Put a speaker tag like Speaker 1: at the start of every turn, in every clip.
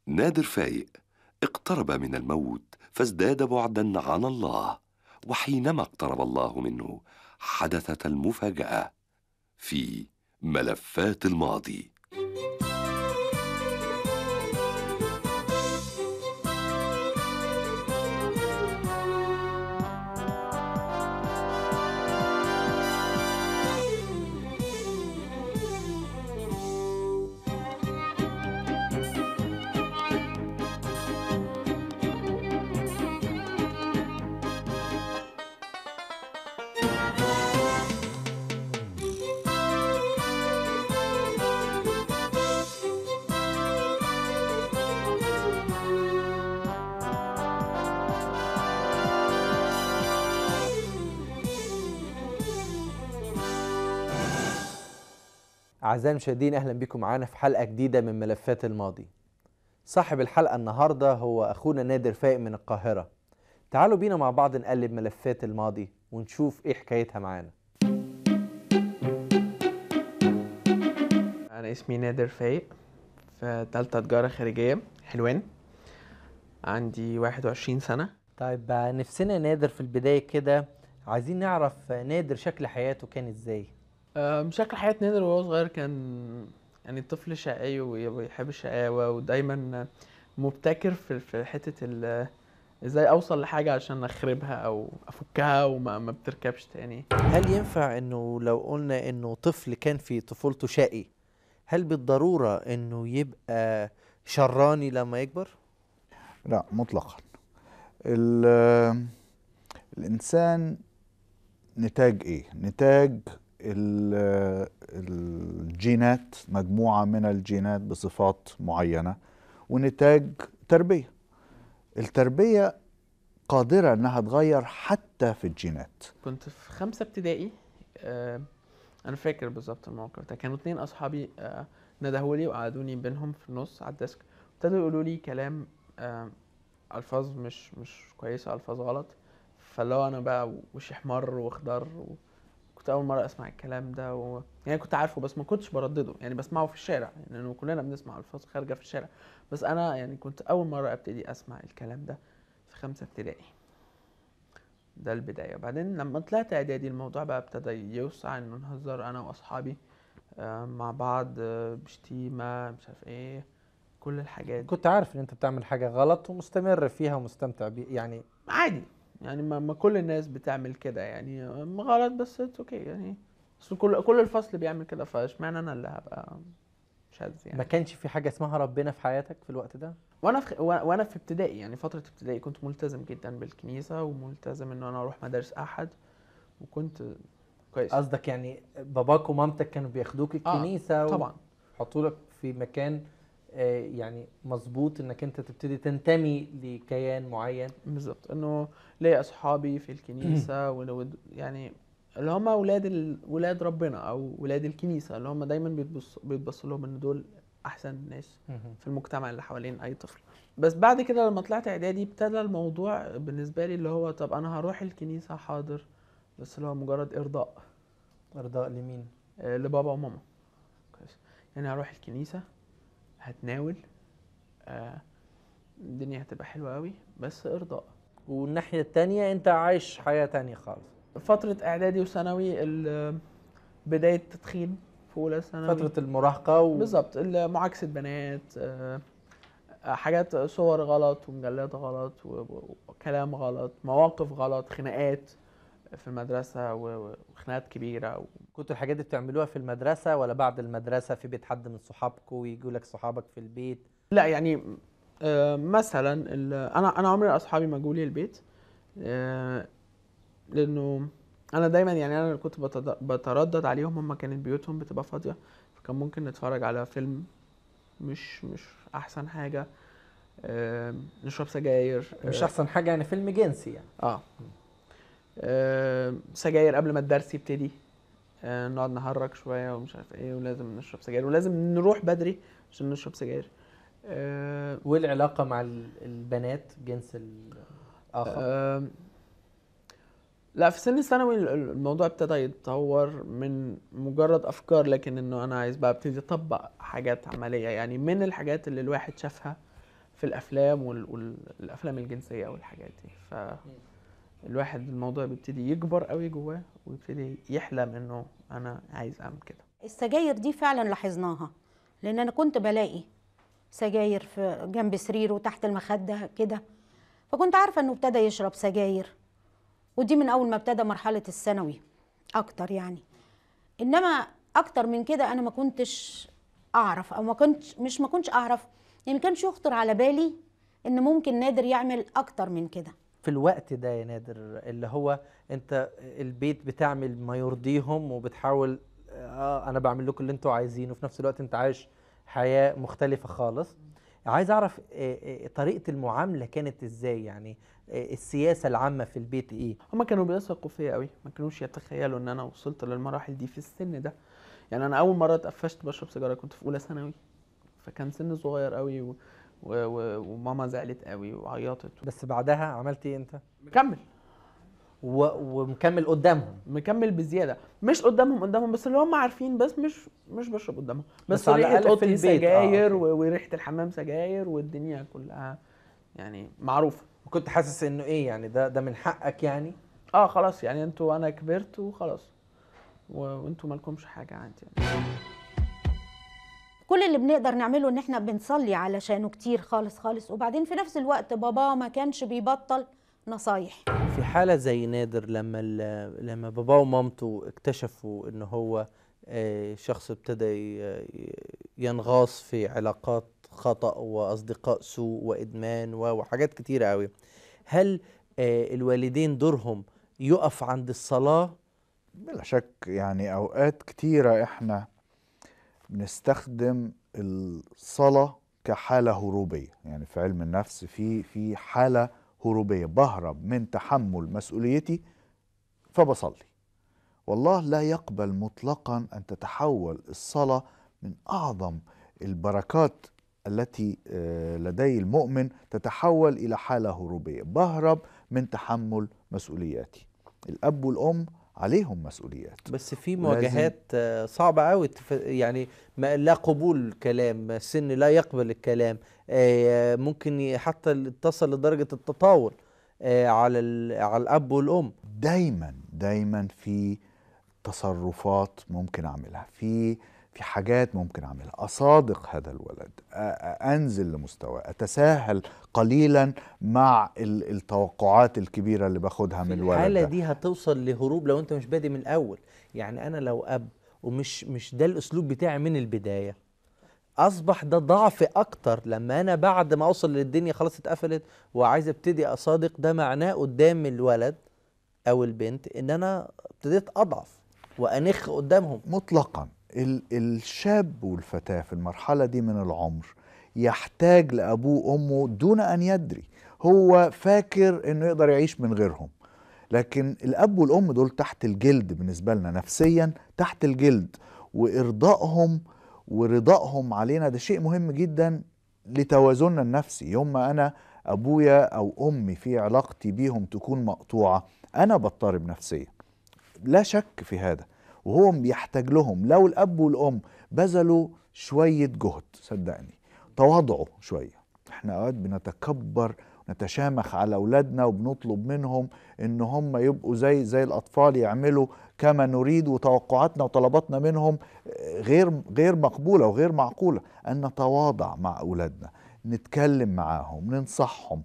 Speaker 1: نادر فايق اقترب من الموت فازداد بعدا عن الله، وحينما اقترب الله منه حدثت المفاجأة في ملفات الماضي.
Speaker 2: أعزائي المشاهدين، أهلا بكم معانا في حلقة جديدة من ملفات الماضي. صاحب الحلقة النهاردة هو أخونا نادر فايق من القاهرة. تعالوا بينا مع بعض نقلب ملفات الماضي ونشوف إيه حكايتها معانا.
Speaker 3: أنا اسمي نادر فايق، في تالتة تجارة خارجية حلوان، عندي 21 سنة.
Speaker 2: طيب نفسنا نادر في البداية كده عايزين نعرف نادر شكل حياته كان إزاي؟
Speaker 3: شكل حياة نادر وهو صغير كان يعني طفل شقي ويحب الشقاوة، ودايما مبتكر في حتة ازاي اوصل لحاجة عشان اخربها او افكها وما ما بتركبش تاني.
Speaker 2: هل ينفع إنه لو قلنا إنه طفل كان في طفولته شقي، هل بالضرورة إنه يبقى شراني لما يكبر؟
Speaker 4: لا مطلقا. ال- الإنسان نتاج إيه؟ نتاج الجينات، مجموعة من الجينات بصفات معينة، ونتاج تربية. التربية قادرة أنها تغير حتى في الجينات.
Speaker 3: كنت في 5 ابتدائي، انا فاكر بالظبط الموقف ده. كانوا 2 اصحابي ندهولي وقعدوني بينهم في النص على الديسك، ابتدوا يقولوا لي كلام، الفاظ مش كويسه، الفاظ غلط. فاللي هو انا بقى وشي احمر واخضر، وكنت اول مره اسمع الكلام ده يعني كنت عارفه بس ما كنتش بردده، يعني بسمعه في الشارع، لانه يعني كلنا بنسمع الفاظ خارجه في الشارع، بس انا يعني كنت اول مره ابتدي اسمع الكلام ده في 5 ابتدائي. ده البداية. بعدين لما طلعت اعدادي الموضوع بقى ابتدى يوسع، انه نهزر انا واصحابي مع بعض، بشتيمة مش عارف ايه، كل الحاجات دي.
Speaker 2: كنت عارف إن أنت بتعمل حاجة غلط ومستمر فيها ومستمتع بيها يعني.
Speaker 3: عادي، يعني ما كل الناس بتعمل كده، يعني غلط بس اوكي يعني. بس كل الفصل بيعمل كده، فاشمعنى انا اللي هبقى شاذ
Speaker 2: ما
Speaker 3: يعني.
Speaker 2: كانش في حاجة اسمها ربنا في حياتك في الوقت ده؟
Speaker 3: وانا في ابتدائي، يعني فترة ابتدائي كنت ملتزم جدا بالكنيسة، وملتزم ان انا اروح مدارس احد، وكنت كويس.
Speaker 2: قصدك يعني باباك ومامتك كانوا بياخدوك الكنيسة
Speaker 3: طبعا.
Speaker 2: ويحطوا لك في مكان يعني مظبوط انك انت تبتدي تنتمي لكيان معين؟
Speaker 3: بالظبط، انه ليا اصحابي في الكنيسه يعني اللي هم ولاد ربنا او ولاد الكنيسه، اللي هم دايما بيتبص لهم ان دول احسن ناس في المجتمع اللي حوالين اي طفل. بس بعد كده لما طلعت اعدادي ابتدى الموضوع بالنسبه لي اللي هو طب انا هروح الكنيسه حاضر، بس اللي هو مجرد ارضاء.
Speaker 2: ارضاء لمين؟
Speaker 3: لبابا وماما. كويس. يعني هروح الكنيسه، هتناول، الدنيا هتبقى حلوه قوي، بس ارضاء.
Speaker 2: والناحية التانية انت عايش حياة تانية خالص.
Speaker 3: فترة اعدادي وثانوي، بداية تدخين في اولى ثانوي،
Speaker 2: فترة المراهقة
Speaker 3: بالظبط، معاكسة بنات، حاجات، صور غلط ومجلات غلط وكلام غلط، مواقف غلط، خناقات في المدرسة وخناقات كبيرة
Speaker 2: كنتوا الحاجات دي بتعملوها في المدرسة ولا بعد المدرسة في بيت حد من صحابكم ويجوا لك صحابك في البيت؟
Speaker 3: لا يعني مثلا انا عمري اصحابي ما جولي البيت، لانه انا دايما يعني انا كنت بتردد عليهم، هم كانت بيوتهم بتبقى فاضيه، فكان ممكن نتفرج على فيلم مش احسن حاجه، نشرب سجاير،
Speaker 2: مش احسن حاجة يعني فيلم جنسي يعني.
Speaker 3: سجاير قبل ما الدرس يبتدي، نقعد نهرج شويه ومش عارف ايه، ولازم نشرب سجاير ولازم نروح بدري عشان نشرب سجاير.
Speaker 2: والعلاقة مع البنات جنس الآخر؟
Speaker 3: لا، في سن الثانوي الموضوع ابتدى يتطور من مجرد افكار، لكن انه انا عايز بقى ابتدي اطبق حاجات عمليه، يعني من الحاجات اللي الواحد شافها في الافلام والافلام الجنسيه والحاجات دي. فالواحد الموضوع بيبتدي يكبر قوي جواه ويبتدي يحلم انه انا عايز اعمل كده.
Speaker 5: السجاير دي فعلا لاحظناها، لان انا كنت بلاقي سجاير في جنب سريره وتحت المخده كده، فكنت عارفه انه ابتدى يشرب سجاير، ودي من اول ما ابتدى مرحله الثانوي اكتر يعني. انما اكتر من كده انا ما كنتش اعرف، او ما كنتش اعرف، يعني ما كانش يخطر على بالي ان ممكن نادر يعمل اكتر من كده.
Speaker 2: في الوقت ده يا نادر اللي هو انت البيت بتعمل ما يرضيهم وبتحاول انا بعمل لكم اللي انتوا عايزينه، وفي نفس الوقت انت عايش حياة مختلفة خالص. عايز اعرف طريقة المعاملة كانت ازاي، يعني السياسة العامة في البيت ايه؟
Speaker 3: هما كانوا بيثقوا فيا قوي، ما كانوش يتخيلوا ان انا وصلت للمراحل دي في السن ده. يعني انا اول مره اتقفشت بشرب سيجاره كنت في اولى ثانوي، فكان سن صغير قوي وماما زعلت قوي وعيطت.
Speaker 2: بس بعدها عملت ايه انت؟
Speaker 3: مكمل
Speaker 2: ومكمل قدامهم؟
Speaker 3: مكمل بزياده، مش قدامهم بس اللي هم عارفين، بس مش بشرب قدامهم،
Speaker 2: بس
Speaker 3: بس
Speaker 2: على
Speaker 3: ريحه
Speaker 2: الأقل في
Speaker 3: اوضتي
Speaker 2: البيت.
Speaker 3: سجاير وريحه الحمام سجاير والدنيا كلها يعني معروفه.
Speaker 2: كنت حاسس انه ايه يعني ده من حقك يعني؟
Speaker 3: خلاص يعني انتوا، انا كبرت وخلاص وانتوا مالكمش حاجه عندي يعني.
Speaker 5: كل اللي بنقدر نعمله ان احنا بنصلي علشانه كتير خالص خالص، وبعدين في نفس الوقت بابا ما كانش بيبطل نصايح.
Speaker 2: في حالة زي نادر لما باباه ومامته اكتشفوا ان هو شخص ابتدى ينغاص في علاقات خطأ واصدقاء سوء وادمان وحاجات كتيرة قوي، هل الوالدين دورهم يقف عند الصلاة؟
Speaker 4: بلا شك، يعني أوقات كتيرة إحنا بنستخدم الصلاة كحالة هروبية. يعني في علم النفس في حالة هروبية، بهرب من تحمل مسؤوليتي فبصلي. والله لا يقبل مطلقا أن تتحول الصلاة من أعظم البركات التي لدي المؤمن، تتحول إلى حالة هروبية، بهرب من تحمل مسؤولياتي. الأب والأم عليهم مسؤوليات،
Speaker 2: بس في مواجهات صعبة قوي، يعني لا قبول كلام، السن لا يقبل الكلام، ممكن حتى تصل لدرجة التطاول على الأب والأم.
Speaker 4: دايما في تصرفات ممكن أعملها، في حاجات ممكن أعملها، أصادق هذا الولد، أنزل لمستواه، أتساهل قليلا مع التوقعات الكبيرة اللي باخدها من الولد.
Speaker 2: الحالة دي هتوصل لهروب لو أنت مش بادئ من الأول. يعني أنا لو أب ومش ده الأسلوب بتاعي من البداية، أصبح ده ضعف أكتر لما أنا بعد ما أوصل للدنيا خلاص اتقفلت وعايز أبتدي أصادق. ده معناه قدام الولد أو البنت إن أنا ابتديت أضعف وأنخ قدامهم.
Speaker 4: مطلقا الشاب والفتاة في المرحلة دي من العمر يحتاج لأبوه وأمه دون أن يدري. هو فاكر أنه يقدر يعيش من غيرهم، لكن الأب والأم دول تحت الجلد بالنسبة لنا نفسيا، تحت الجلد، وإرضائهم ورضائهم علينا ده شيء مهم جدا لتوازننا النفسي. يوم ما أنا أبويا أو أمي في علاقتي بيهم تكون مقطوعة، أنا بضطرب نفسيا، لا شك في هذا، وهو بيحتاج لهم. لو الأب والأم بذلوا شوية جهد، صدقني، تواضعوا شوية. احنا اوقات بنتكبر نتشامخ على أولادنا وبنطلب منهم إن هم يبقوا زي الأطفال، يعملوا كما نريد، وتوقعاتنا وطلباتنا منهم غير مقبولة وغير معقولة. أن نتواضع مع أولادنا، نتكلم معاهم، ننصحهم،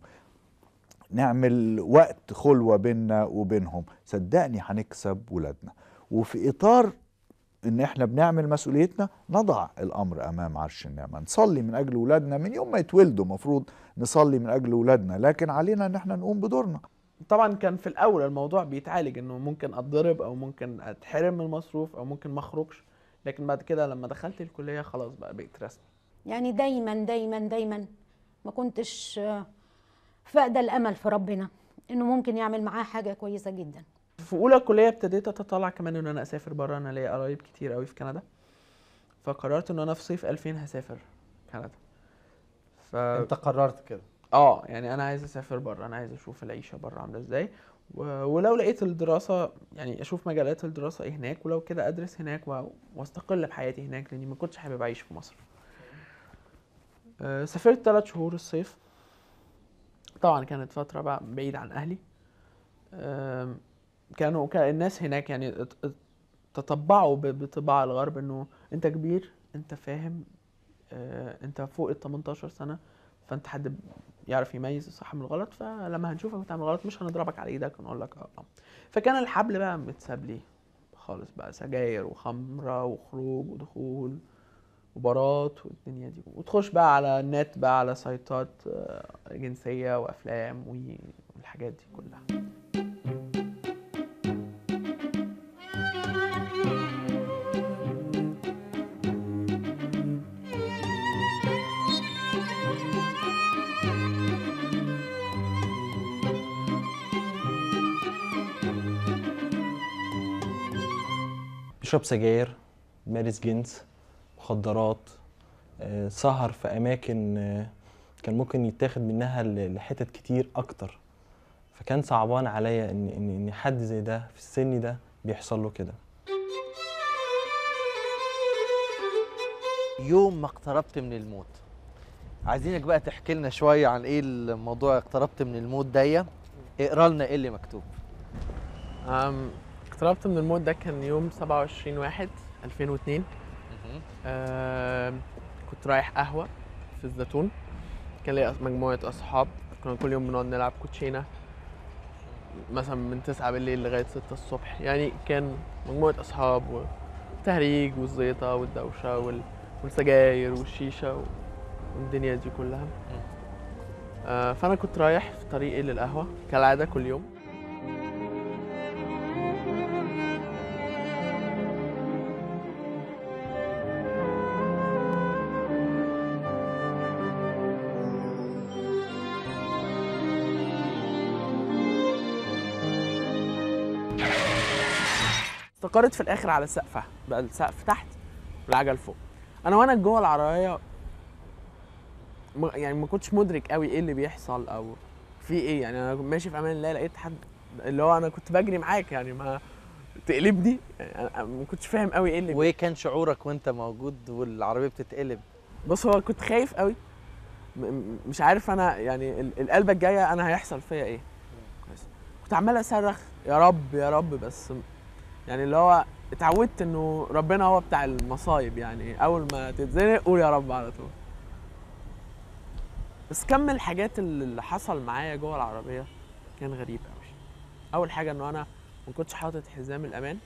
Speaker 4: نعمل وقت خلوة بيننا وبينهم، صدقني هنكسب ولادنا. وفي إطار إن إحنا بنعمل مسؤوليتنا، نضع الأمر أمام عرش النعمة، نصلي من أجل ولادنا من يوم ما يتولدوا، مفروض نصلي من أجل ولادنا، لكن علينا إن إحنا نقوم بدورنا.
Speaker 3: طبعا كان في الأول الموضوع بيتعالج، إنه ممكن أتضرب أو ممكن أتحرم من المصروف أو ممكن ما أخرجش، لكن بعد كده لما دخلت الكلية خلاص بقى بقيت رسمي.
Speaker 5: يعني دايما ما كنتش فاقدة الأمل في ربنا إنه ممكن يعمل معاه حاجة كويسة جدا.
Speaker 3: في اولى كليه ابتديت اتطلع كمان ان انا اسافر بره، انا ليا قرايب كتير قوي في كندا، فقررت ان انا في صيف 2000 هسافر كندا.
Speaker 2: انت قررت كده؟
Speaker 3: يعني انا عايز اسافر بره، انا عايز اشوف العيشه بره عامله ازاي، ولو لقيت الدراسه يعني اشوف مجالات الدراسه ايه هناك، ولو كده ادرس هناك واستقل بحياتي هناك، لاني ما كنتش حابب اعيش في مصر. سافرت 3 شهور الصيف. طبعا كانت فترة بقى بعيد عن أهلي. كان الناس هناك يعني تطبعوا بطباع الغرب، إنه أنت كبير، أنت فاهم، أنت فوق ال 18 سنة، فأنت حد يعرف يميز الصح من الغلط، فلما هنشوفك بتعمل غلط مش هنضربك على إيدك ونقول لك فكان الحبل بقى متساب لي خالص بقى، سجاير وخمرة وخروج ودخول وبارات والدنيا دي، وتخش بقى على النت بقى على سايتات جنسية وأفلام والحاجات دي كلها.
Speaker 6: بيشرب سجاير، مارس جنس، مخدرات، سهر في أماكن كان ممكن يتاخد منها لحتت كتير أكتر. فكان صعبان عليا إن حد زي ده في السن ده بيحصل له كده.
Speaker 2: يوم ما اقتربت من الموت، عايزينك بقى تحكي لنا شويه عن ايه الموضوع اقتربت من الموت ده. اقرا لنا ايه اللي مكتوب.
Speaker 3: اقتربت من الموت ده كان يوم 27/1/2002. كنت رايح قهوة في الزيتون، كان لي مجموعة أصحاب، كنا كل يوم بنقعد نلعب كوتشينة مثلا من 9 بالليل لغاية 6 الصبح. يعني كان مجموعة أصحاب والتهريج والزيطة والدوشة والسجاير والشيشة والدنيا دي كلها. فأنا كنت رايح في طريقي للقهوة كالعادة كل يوم. استقرت في الاخر على سقفها بقى، السقف تحت والعجل فوق. انا وانا جوه العربيه يعني ما كنتش مدرك قوي ايه اللي بيحصل او في ايه. يعني انا ماشي في امان الله، لقيت حد اللي هو انا كنت بجري معاك، يعني ما تقلبني، يعني أنا ما كنتش فاهم قوي ايه اللي
Speaker 2: وايه كان شعورك وانت موجود والعربيه بتتقلب؟
Speaker 3: بص، هو كنت خايف قوي، مش عارف انا يعني القلبه الجايه انا هيحصل فيا ايه. كنت عمال اصرخ يا رب يا رب، بس يعني اللي هو اتعودت انه ربنا هو بتاع المصايب، يعني اول ما تتزنق قول يا رب على طول. بس كم الحاجات اللي حصل معايا جوه العربيه كان غريب قوي. اول حاجه انه انا ما كنتش حاطط حزام الامان.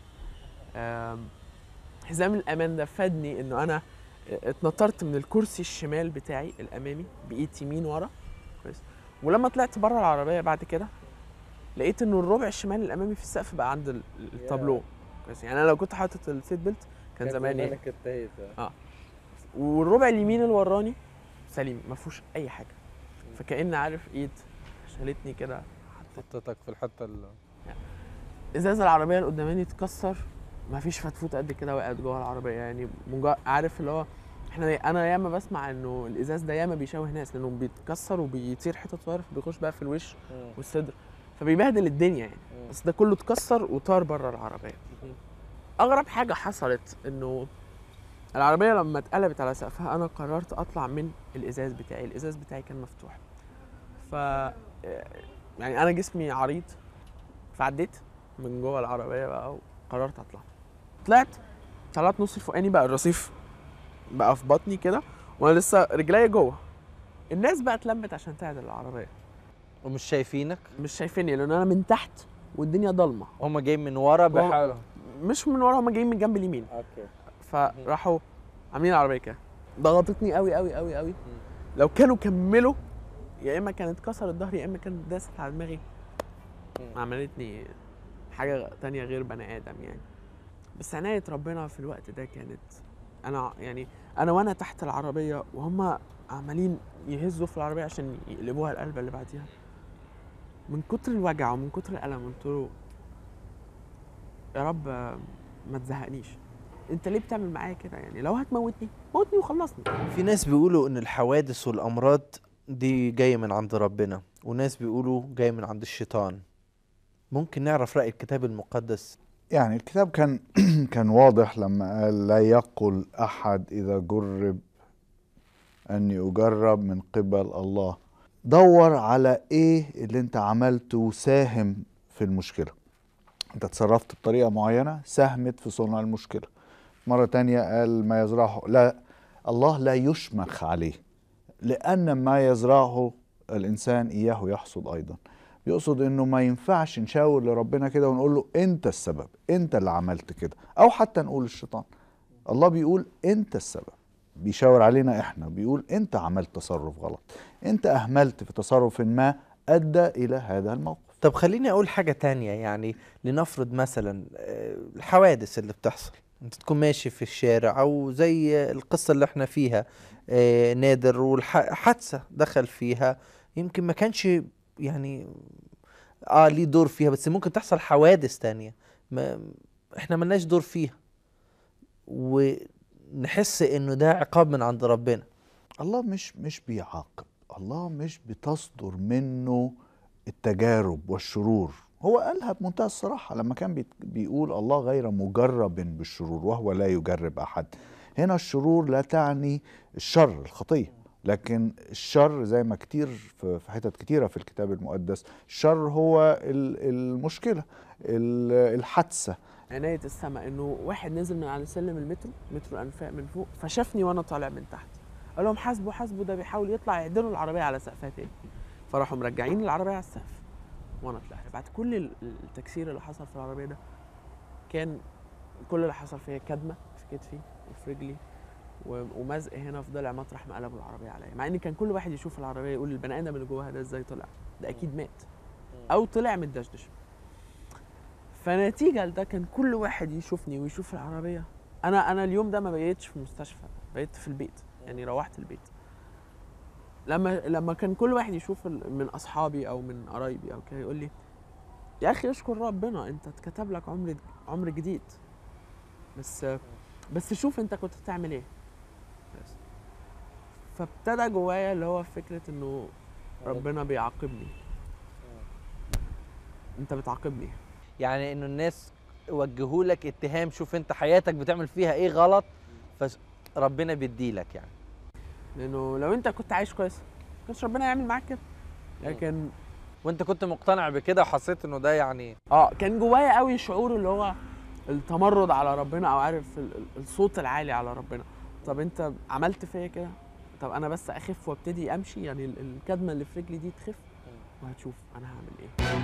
Speaker 3: حزام الامان ده فادني انه انا اتنطرت من الكرسي الشمال بتاعي الامامي بايد يمين ورا كويس. ولما طلعت بره العربيه بعد كده لقيت انه الربع الشمال الامامي في السقف بقى عند التابلو كويس. يعني انا لو كنت حاطط السيت بيلت كان زماني والربع اليمين اللي وراني سليم ما فيهوش اي حاجه. فكأن عارف ايد شالتني كده
Speaker 2: حطيتك في الحته
Speaker 3: ازاز العربيه اللي قدامي اتكسر، ما فيش فتفوت قد كده وقعت جوه العربيه. يعني عارف اللي هو انا ياما بسمع انه الازاز ده ياما بيشوه ناس لانه بيتكسر وبيطير حتت صغيره بيخش بقى في الوش والصدر فبيبهدل الدنيا يعني. بس ده كله اتكسر وطار بره العربيه. اغرب حاجه حصلت انه العربيه لما اتقلبت على سقفها انا قررت اطلع من الازاز بتاعي. الازاز بتاعي كان مفتوح، ف يعني انا جسمي عريض فعديت من جوه العربيه بقى وقررت اطلع. طلعت نص الفوقاني بقى الرصيف بقى في بطني كده وانا لسه رجليا جوه. الناس بقى اتلمت عشان تعدل العربيه
Speaker 2: ومش شايفينك،
Speaker 3: مش شايفيني لان انا من تحت والدنيا ضلمه.
Speaker 2: هم جايين من ورا بحالهم،
Speaker 3: مش من ورا، هم جايين من جنب اليمين.
Speaker 2: اوكي.
Speaker 3: فراحوا عاملين العربيه كده، ضغطتني قوي قوي قوي قوي. لو كانوا كملوا يا اما كانت كسرت ظهري يا اما كانت داست على دماغي، عملتني حاجه تانية غير بني ادم يعني. بس عناية ربنا في الوقت ده كانت انا وانا تحت العربيه وهم عمالين يهزوا في العربيه عشان يقلبوها القلبه اللي بعديها. من كتر الوجع ومن كتر الالم قلت له يا رب ما تزهقنيش، انت ليه بتعمل معايا كده؟ يعني لو هتموتني موتني وخلصني.
Speaker 2: في ناس بيقولوا ان الحوادث والامراض دي جايه من عند ربنا، وناس بيقولوا جايه من عند الشيطان. ممكن نعرف رأي الكتاب المقدس؟
Speaker 4: يعني الكتاب كان واضح لما قال لا يقل أحد إذا جرب أني أجرب من قبل الله. دور على إيه اللي أنت عملته وساهم في المشكلة. أنت تصرفت بطريقة معينة ساهمت في صنع المشكلة. مرة تانية قال ما يزرعه، لا، الله لا يشمخ عليه، لأن ما يزرعه الإنسان إياه يحصد أيضا. بيقصد إنه ما ينفعش نشاور لربنا كده ونقول له أنت السبب، أنت اللي عملت كده، أو حتى نقول للشيطان. الله بيقول أنت السبب، بيشاور علينا إحنا، بيقول أنت عملت تصرف غلط، أنت أهملت في تصرف ما أدى إلى هذا الموقف.
Speaker 2: طب خليني اقول حاجة تانية، يعني لنفرض مثلا الحوادث اللي بتحصل، انت تكون ماشي في الشارع او زي القصة اللي احنا فيها نادر، والحادثة دخل فيها، يمكن ما كانش يعني ليه دور فيها، بس ممكن تحصل حوادث تانية ما احنا ملناش دور فيها، ونحس انه ده عقاب من عند ربنا.
Speaker 4: الله مش بيعاقب، الله مش بتصدر منه التجارب والشرور. هو قالها بمنتهى الصراحة لما كان بيقول الله غير مجرب بالشرور وهو لا يجرب أحد. هنا الشرور لا تعني الشر الخطية، لكن الشر زي ما كتير في حتت كتيرة في الكتاب المقدس، الشر هو المشكلة، الحادثة.
Speaker 3: عناية السماء انه واحد نزل من على سلم المترو، مترو الانفاق من فوق، فشافني وانا طالع من تحت، قال لهم حاسبوا حاسبوا، ده بيحاول يطلع يعدلوا العربيه على سقفها تاني. فراحوا مرجعين العربيه على السقف، وانا طلعت بعد كل التكسير اللي حصل في العربيه ده. كان كل اللي حصل فيا كدمه في كتفي وفي رجلي ومزق هنا في ضلع مطرح ما قلبوا العربيه عليا، مع ان كان كل واحد يشوف العربيه يقول البني ادم اللي جواها ده ازاي طلع، ده اكيد مات او طلع متدشدش. فنتيجه لده كان كل واحد يشوفني ويشوف العربيه. انا اليوم ده ما بقيتش في المستشفى، بقيت في البيت، يعني روحت البيت. لما كان كل واحد يشوف من اصحابي او من قرايبي او كده يقول لي يا اخي اشكر ربنا، انت اتكتب لك عمر جديد، بس شوف انت كنت بتعمل ايه. بس فابتدى جوايا اللي هو فكره انه ربنا بيعاقبني، انت بتعاقبني.
Speaker 2: يعني انه الناس وجهوا لك اتهام، شوف انت حياتك بتعمل فيها ايه غلط، فربنا بيديلك يعني.
Speaker 3: لانه لو انت كنت عايش كويس ما كانش ربنا يعمل معاك كده. لكن
Speaker 2: وانت كنت مقتنع بكده وحسيت انه ده يعني
Speaker 3: كان جوايا قوي شعور اللي هو التمرد على ربنا، او عارف الصوت العالي على ربنا. طب انت عملت فيا كده، طب انا بس اخف وابتدي امشي، يعني الكدمه اللي في رجلي دي تخف وهتشوف انا هعمل ايه.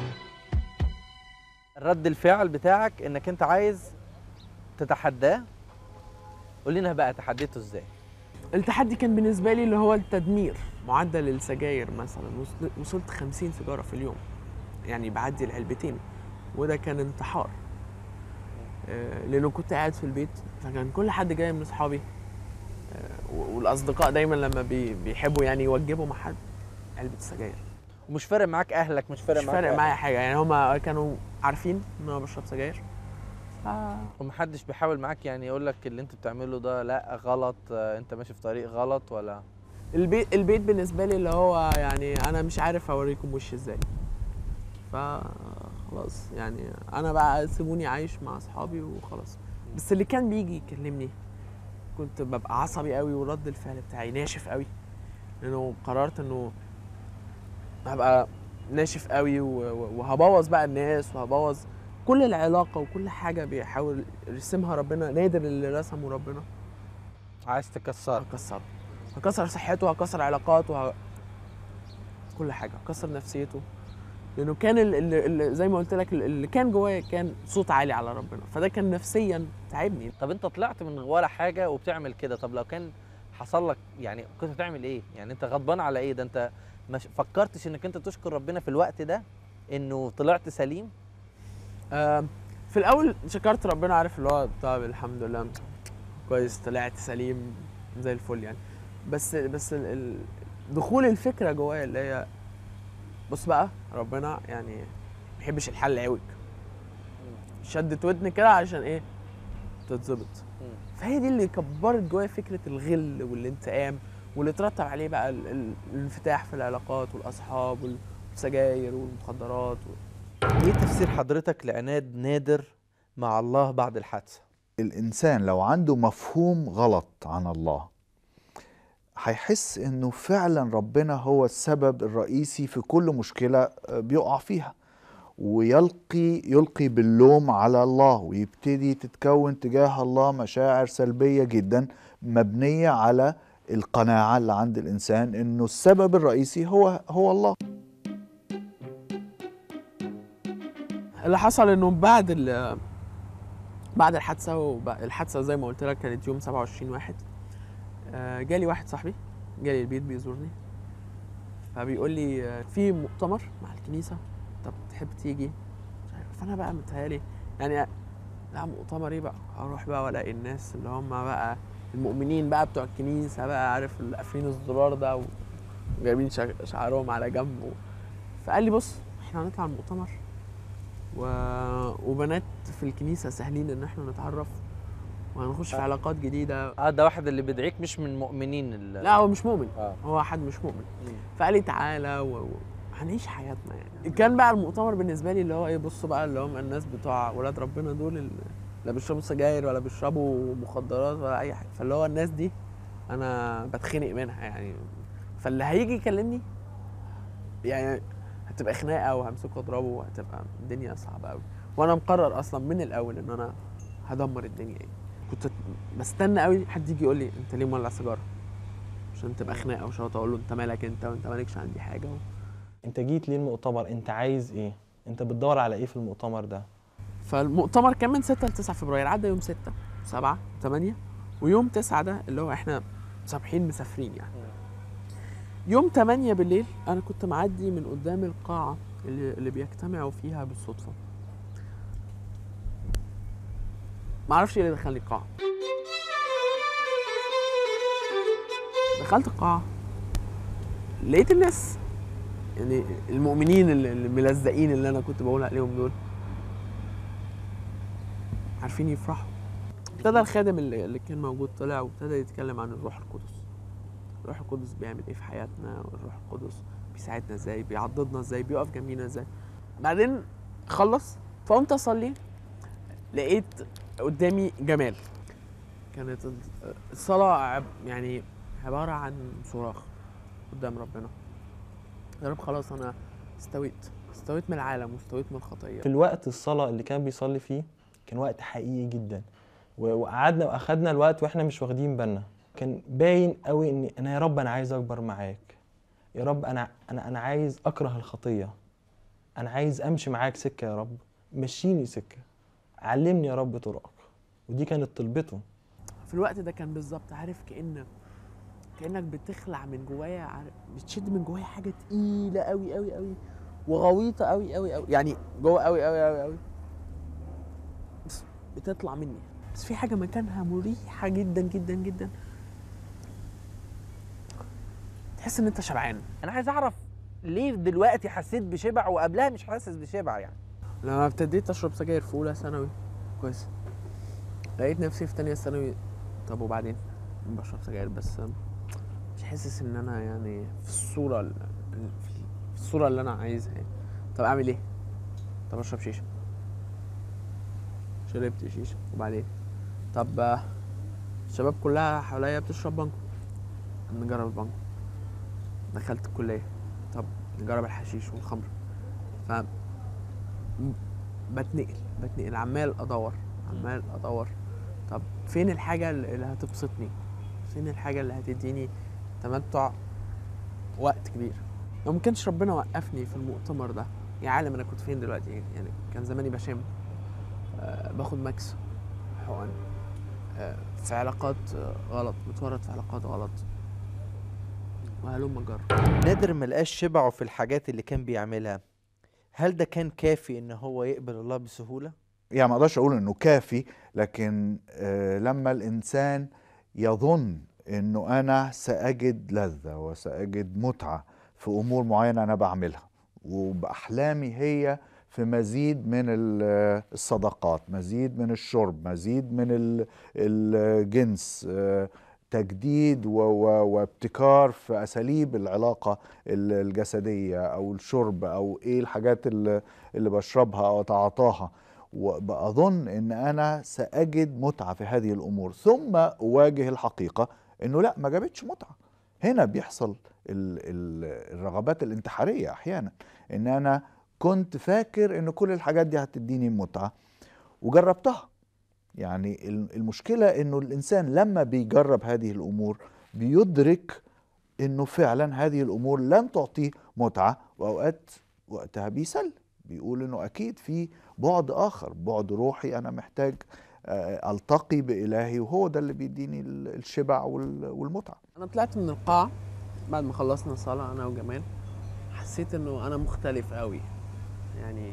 Speaker 2: رد الفعل بتاعك انك انت عايز تتحداه، قول لنا بقى تحديته ازاي؟
Speaker 3: التحدي كان بالنسبه لي اللي هو التدمير. معدل السجاير مثلا وصلت 50 سيجاره في اليوم، يعني بعدي العلبتين، وده كان انتحار. لانه كنت قاعد في البيت، فكان كل حد جاي من اصحابي والاصدقاء دايما لما بيحبوا يعني يوجبوا مع حد علبه سجاير.
Speaker 2: ومش فارق معاك اهلك، مش فارق
Speaker 3: معايا حاجه، يعني هما كانوا عارفين ان انا بشرب سجاير.
Speaker 2: ومحدش بيحاول معاك يعني يقول لك اللي انت بتعمله ده لا غلط، انت ماشي في طريق غلط؟ ولا
Speaker 3: البيت بالنسبه لي اللي هو يعني انا مش عارف اوريكم وشي ازاي، فخلاص يعني انا بقى سيبوني عايش مع اصحابي وخلاص. بس اللي كان بيجي يكلمني كنت ببقى عصبي قوي، ورد الفعل بتاعي ناشف قوي، لانه قررت انه هبقى ناشف قوي وهبوظ بقى الناس، وهبوظ كل العلاقه وكل حاجه بيحاول يرسمها ربنا. نادر اللي رسمه ربنا
Speaker 2: عايز تكسره.
Speaker 3: هكسر صحته، هكسر علاقاته، كل حاجه، هكسر نفسيته، لانه كان اللي زي ما قلت لك اللي كان جوايا كان صوت عالي على ربنا، فده كان نفسيا تعبني.
Speaker 2: طب انت طلعت من ولا حاجه وبتعمل كده، طب لو كان حصل لك يعني كنت هتعمل ايه؟ يعني انت غضبان على ايه؟ ده انت ما فكرتش انك انت تشكر ربنا في الوقت ده انه طلعت سليم؟
Speaker 3: في الاول شكرت ربنا، عارف اللي هو طب الحمد لله كويس طلعت سليم زي الفل يعني. بس دخول الفكره جوايا اللي هي بص بقى ربنا يعني ما بيحبش الحل العوج، شدت ودني كده عشان ايه؟ تتظبط. فهي دي اللي كبرت جوايا فكره الغل والانتقام، واللي ترتب عليه بقى الانفتاح في العلاقات والاصحاب والسجاير والمخدرات
Speaker 2: ايه تفسير حضرتك لعناد نادر مع الله بعد الحادثه؟
Speaker 4: الإنسان لو عنده مفهوم غلط عن الله، هيحس انه فعلا ربنا هو السبب الرئيسي في كل مشكلة بيقع فيها، يلقي باللوم على الله، ويبتدي تتكون تجاه الله مشاعر سلبية جدا مبنية على القناعة اللي عند الإنسان إنه السبب الرئيسي هو الله.
Speaker 3: اللي حصل انه بعد الحادثه، الحادثه زي ما قلت لك كانت يوم 27/1. جالي واحد صاحبي، جالي البيت بيزورني، فبيقول لي في مؤتمر مع الكنيسه، طب تحب تيجي؟ مش عارف. فانا بقى متهيألي يعني لا، مؤتمر ايه بقى؟ اروح بقى والاقي الناس اللي هم بقى المؤمنين بقى بتوع الكنيسه بقى، عارف، اللي قافلين الزرار ده وجايبين شعرهم على جنب فقال لي بص، احنا هنطلع المؤتمر وبنات في الكنيسه سهلين ان احنا نتعرف وهنخش في علاقات جديده.
Speaker 2: ده واحد اللي بيدعيك مش من مؤمنين
Speaker 3: لا هو مش مؤمن.
Speaker 2: آه.
Speaker 3: هو حد مش مؤمن. فقال لي تعالى هنعيش حياتنا يعني. كان بقى المؤتمر بالنسبه لي اللي هو ايه، بصوا بقى اللي هم الناس بتوع ولاد ربنا دول اللي لا بيشربوا سجاير ولا بيشربوا مخدرات ولا اي حاجه، فاللي هو الناس دي انا بتخنق منها يعني. فاللي هيجي يكلمني يعني هتبقى خناقه وهمسكه اضربه وهتبقى الدنيا صعبه قوي، وانا مقرر اصلا من الاول ان انا هدمر الدنيا يعني. كنت بستنى قوي حد يجي يقول لي انت ليه مولع سيجاره، عشان تبقى خناقه وشوط اقول له انت مالك انت وانت مالكش عندي حاجه
Speaker 6: انت جيت ليه المؤتمر؟ انت عايز ايه؟ انت بتدور على ايه في المؤتمر ده؟
Speaker 3: فالمؤتمر كان من 6 ل 9 فبراير، عدى يوم 6 7 8 ويوم 9 ده اللي هو احنا صابحين مسافرين يعني. يوم 8 بالليل انا كنت معدي من قدام القاعه اللي بيجتمعوا فيها بالصدفه، معرفش ايه اللي دخلني القاعه. دخلت القاعه لقيت الناس يعني المؤمنين الملزقين اللي انا كنت بقول عليهم دول عارفين يفرحوا. ابتدى الخادم اللي كان موجود طلع وابتدى يتكلم عن الروح القدس. الروح القدس بيعمل ايه في حياتنا، والروح القدس بيساعدنا ازاي، بيعضدنا ازاي، بيقف جنبينا ازاي. بعدين خلص فقمت اصلي، لقيت قدامي جمال. كانت الصلاة يعني عبارة عن صراخ قدام ربنا. يا رب خلاص انا استويت من العالم واستويت من الخطية.
Speaker 6: في الوقت الصلاة اللي كان بيصلي فيه كان وقت حقيقي جدا، وقعدنا واخدنا الوقت واحنا مش واخدين بالنا. كان باين قوي ان انا يا رب انا عايز اكبر معاك، يا رب انا عايز اكره الخطية، انا عايز امشي معاك سكة، يا رب مشيني سكة، علمني يا رب طرقك. ودي كانت طلبته.
Speaker 3: في الوقت ده كان بالظبط عارف كأنك بتخلع من جوايا، بتشد من جوايا حاجة تقيلة قوي قوي قوي وغويطة قوي قوي قوي يعني جوه قوي قوي قوي قوي، بس بتطلع مني. بس في حاجة مكانها مريحة جدا جدا جدا، تحس ان انت شبعان.
Speaker 2: انا عايز اعرف ليه دلوقتي حسيت بشبع وقبلها مش حاسس بشبع يعني؟
Speaker 3: لما ابتديت اشرب سجاير في اولى ثانوي كويس، لقيت نفسي في تانية ثانوي طب وبعدين بشرب سجاير بس مش حاسس ان انا يعني في الصورة اللي انا عايزها يعني. طب اعمل ايه؟ طب اشرب شيشة، شربت شيشة. وبعدين طب الشباب كلها حواليا بتشرب بانجو، نجرب البانجو. دخلت الكلية، طب نجرب الحشيش والخمر. ف بتنقل عمال ادور طب فين الحاجة اللي هتبسطني، فين الحاجة اللي هتديني تمتع وقت كبير. لو ما كانش ربنا وقفني في المؤتمر ده يا عالم انا كنت فين دلوقتي يعني. كان زماني بشم باخد ماكس حقن في علاقات غلط، متورط في علاقات غلط، وهلوم جر.
Speaker 2: نادر ملقاش شبعه في الحاجات اللي كان بيعملها، هل ده كان كافي ان هو يقبل الله بسهولة؟
Speaker 4: يعني ما اقدرش اقول انه كافي، لكن لما الانسان يظن انه انا ساجد لذة وساجد متعة في امور معينة انا بعملها، وباحلامي هي في مزيد من الصداقات، مزيد من الشرب، مزيد من الجنس، تجديد وابتكار في اساليب العلاقة الجسدية او الشرب او ايه الحاجات اللي بشربها او اتعاطاها، وبأظن ان انا سأجد متعة في هذه الامور، ثم اواجه الحقيقة انه لا، ما جابتش متعة. هنا بيحصل الرغبات الانتحارية أحيانا، إن أنا كنت فاكر إن كل الحاجات دي هتديني متعة وجربتها. يعني المشكلة إنه الإنسان لما بيجرب هذه الأمور بيدرك إنه فعلا هذه الأمور لن تعطيه متعة، وأوقات وقتها بيسل، بيقول إنه أكيد في بعد آخر، بعد روحي، أنا محتاج ألتقي بإلهي، وهو ده اللي بيديني الشبع والمتعة.
Speaker 3: انا طلعت من القاعه بعد ما خلصنا صلاه انا وجمال، حسيت انه انا مختلف قوي. يعني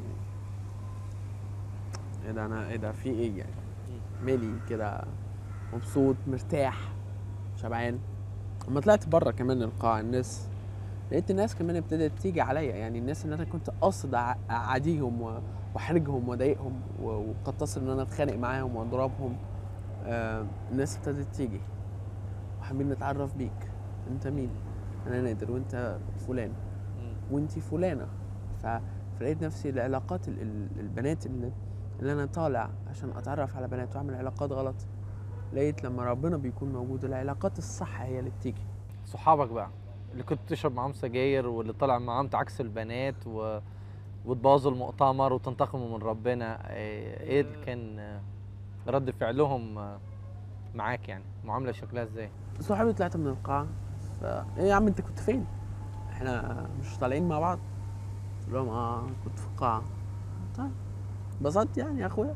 Speaker 3: ايه ده، انا ايه ده، في ايه يعني؟ مالي كده مبسوط مرتاح شبعان. لما طلعت بره كمان القاعه، الناس لقيت الناس كمان ابتدت تيجي عليا، يعني الناس اللي انا كنت قاصد اعاديهم واحرجهم واضايقهم وقد تصل ان انا اتخانق معاهم واضربهم. الناس ابتدت تيجي وحابين نتعرف بيك. انت مين؟ انا نادر، وانت فلان، وانتي فلانه. فلقيت نفسي العلاقات البنات اللي انا طالع عشان اتعرف على بنات واعمل علاقات غلط، لقيت لما ربنا بيكون موجود العلاقات الصح هي اللي بتيجي.
Speaker 2: صحابك بقى اللي كنت تشرب معاهم سجاير واللي طالع معاهم تعكس البنات وتبوظوا المؤتمر وتنتقموا من ربنا، ايه اللي كان رد فعلهم معاك؟ يعني معامله شكلها ازاي؟
Speaker 3: صحابي طلعت من القاعه، ايه يا عم انت كنت فين؟ احنا مش طالعين مع بعض؟ قلت لهم كنت في القاعه. طيب انبسطت يعني يا اخويا؟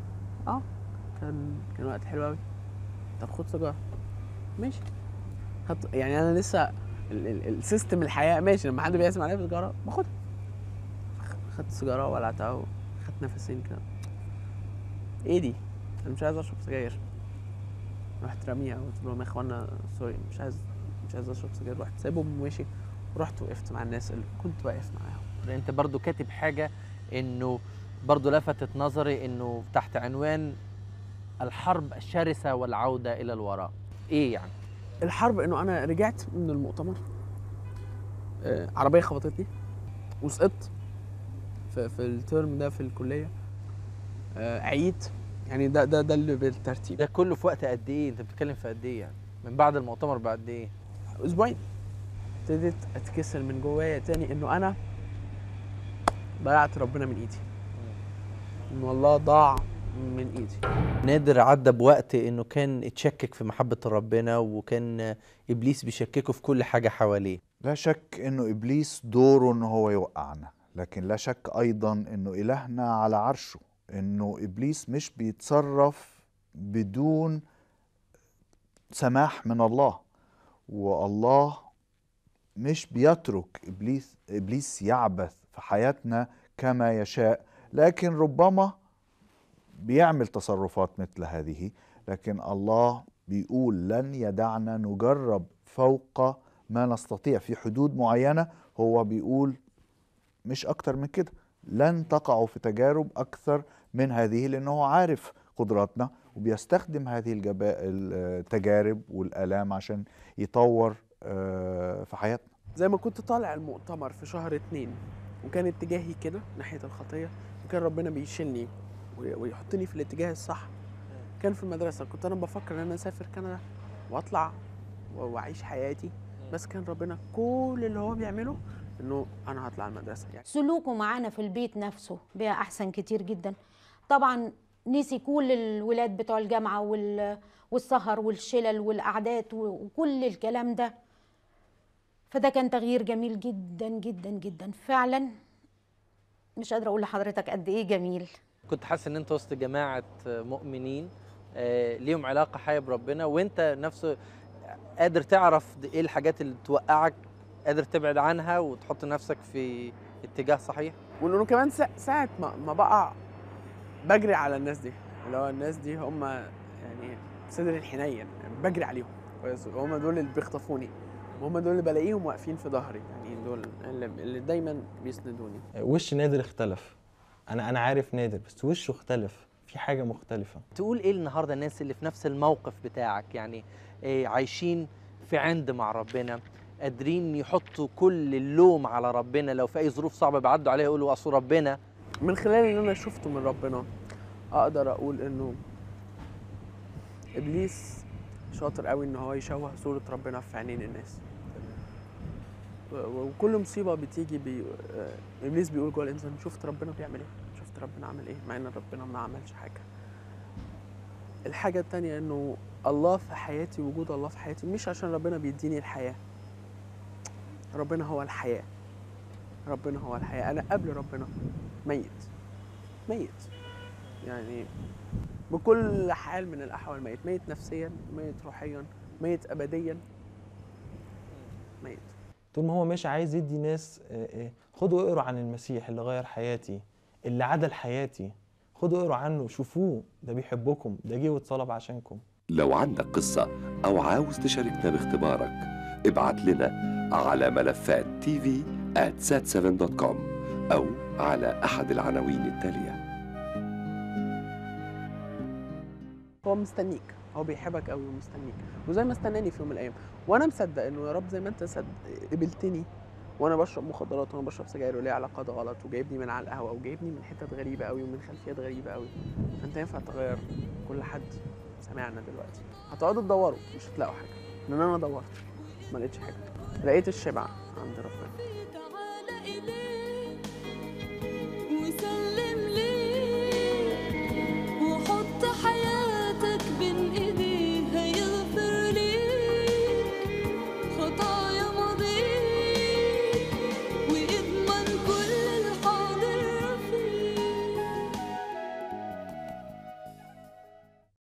Speaker 3: كان وقت حلو قوي. طب خد سيجاره. ماشي. يعني انا لسه السيستم الحياه ماشي، لما حد بيقسم عليا بسيجاره باخدها. خدت سيجاره ولعتها وخدت نفسين كده. ايه دي؟ انا مش عايز اشرب سجاير. رحت راميها وقلت لهم يا اخوانا سوري، مش عايز اشرب سجاير. رحت سايبهم وماشي، ورحت وقفت مع الناس اللي كنت واقف معاهم.
Speaker 2: انت برضو كاتب حاجه انه برضو لفتت نظري، انه تحت عنوان الحرب الشرسه والعوده الى الوراء. ايه يعني
Speaker 3: الحرب؟ انه انا رجعت من المؤتمر، عربيه خبطتني وسقطت في الترم ده في الكليه، عييت. يعني ده اللي بالترتيب.
Speaker 2: ده كله في وقت قد ايه؟ انت بتتكلم في قد ايه يعني؟ من بعد المؤتمر بعد ايه؟
Speaker 3: اسبوعين. ابتديت اتكسر من جوايا تاني انه انا ضيعت ربنا من ايدي، ان والله ضاع من ايدي.
Speaker 2: نادر عدى بوقت انه كان اتشكك في محبه ربنا، وكان ابليس بيشككه في كل حاجه حواليه.
Speaker 4: لا شك انه ابليس دوره انه هو يوقعنا، لكن لا شك ايضا انه الهنا على عرشه، انه ابليس مش بيتصرف بدون سماح من الله، والله مش بيترك ابليس يعبث في حياتنا كما يشاء، لكن ربما بيعمل تصرفات مثل هذه، لكن الله بيقول لن يدعنا نجرب فوق ما نستطيع، في حدود معينة. هو بيقول مش أكتر من كده، لن تقعوا في تجارب أكثر من هذه، لأنه عارف قدراتنا وبيستخدم هذه التجارب والآلام عشان يطور في حياتنا.
Speaker 3: زي ما كنت طالع المؤتمر في شهر 2 وكان اتجاهي كده ناحية الخطية، وكان ربنا بيشيلني ويحطني في الاتجاه الصح. كان في المدرسة كنت أنا بفكر إن أنا أسافر كندا وأطلع وأعيش حياتي، بس كان ربنا كل اللي هو بيعمله إنه أنا هطلع المدرسة. يعني
Speaker 5: سلوكه معانا في البيت نفسه بقى أحسن كتير جدا. طبعا نسي كل الولاد بتوع الجامعة والسهر والشلل والقعدات وكل الكلام ده. فده كان تغيير جميل جدا جدا جدا فعلا. مش قادرة أقول لحضرتك قد إيه جميل.
Speaker 2: كنت حاسس ان انت وسط جماعه مؤمنين ليهم علاقه حيه بربنا، وانت نفسه قادر تعرف ايه الحاجات اللي توقعك، قادر تبعد عنها وتحط نفسك في اتجاه صحيح.
Speaker 3: وإنه كمان ساعة ما بقع بجري على الناس دي، اللي هو الناس دي هم يعني صدر الحنين، يعني بجري عليهم، هم دول اللي بيخطفوني، وهم دول اللي بلاقيهم واقفين في ظهري، يعني دول اللي دايما بيسندوني.
Speaker 6: وش نادر اختلف. انا عارف نادر، بس وشه اختلف، في حاجه مختلفه.
Speaker 2: تقول ايه النهارده الناس اللي في نفس الموقف بتاعك، يعني عايشين في عند مع ربنا، قادرين يحطوا كل اللوم على ربنا، لو في اي ظروف صعبه بيعدوا عليها يقولوا اصل ربنا.
Speaker 3: من خلال اللي انا شفته من ربنا اقدر اقول انه ابليس شاطر قوي ان هو يشوه صورة ربنا في عينين الناس. وكل مصيبه بتيجي ابليس بيقول جوه الانسان شفت ربنا بيعمل ايه، شفت ربنا عمل ايه، مع ان ربنا ما عملش حاجه. الحاجه التانية انه الله في حياتي، وجود الله في حياتي مش عشان ربنا بيديني الحياه، ربنا هو الحياه، ربنا هو الحياه. انا قبل ربنا ميت يعني بكل حال من الاحوال، ميت نفسيا، ميت روحيا، ميت ابديا، ميت.
Speaker 6: طول ما هو مش عايز يدي ناس خدوا اقروا عن المسيح اللي غير حياتي، اللي عدل حياتي، خدوا اقروا عنه، شوفوه، ده بيحبكم، ده جه واتصلب عشانكم.
Speaker 1: لو عندك قصة أو عاوز تشاركنا باختبارك، ابعت لنا على ملفات tv@sat7.com أو على أحد العناوين التالية.
Speaker 3: هو مستنيك، هو بيحبك قوي ومستنيك، وزي ما استناني في يوم من الايام، وانا مصدق انه يا رب زي ما انت قبلتني وانا بشرب مخدرات وانا بشرب سجاير وليا علاقات غلط، وجايبني من على القهوه، وجايبني من حتت غريبه قوي ومن خلفيات غريبه قوي، فانت ينفع تغير كل حد سمعنا دلوقتي. هتقعدوا تدوروا مش هتلاقوا حاجه، لان انا دورت ما لقيتش حاجه، لقيت الشبع عند ربنا.
Speaker 7: بين ايديه هيغفر ليك خطايا ماضيك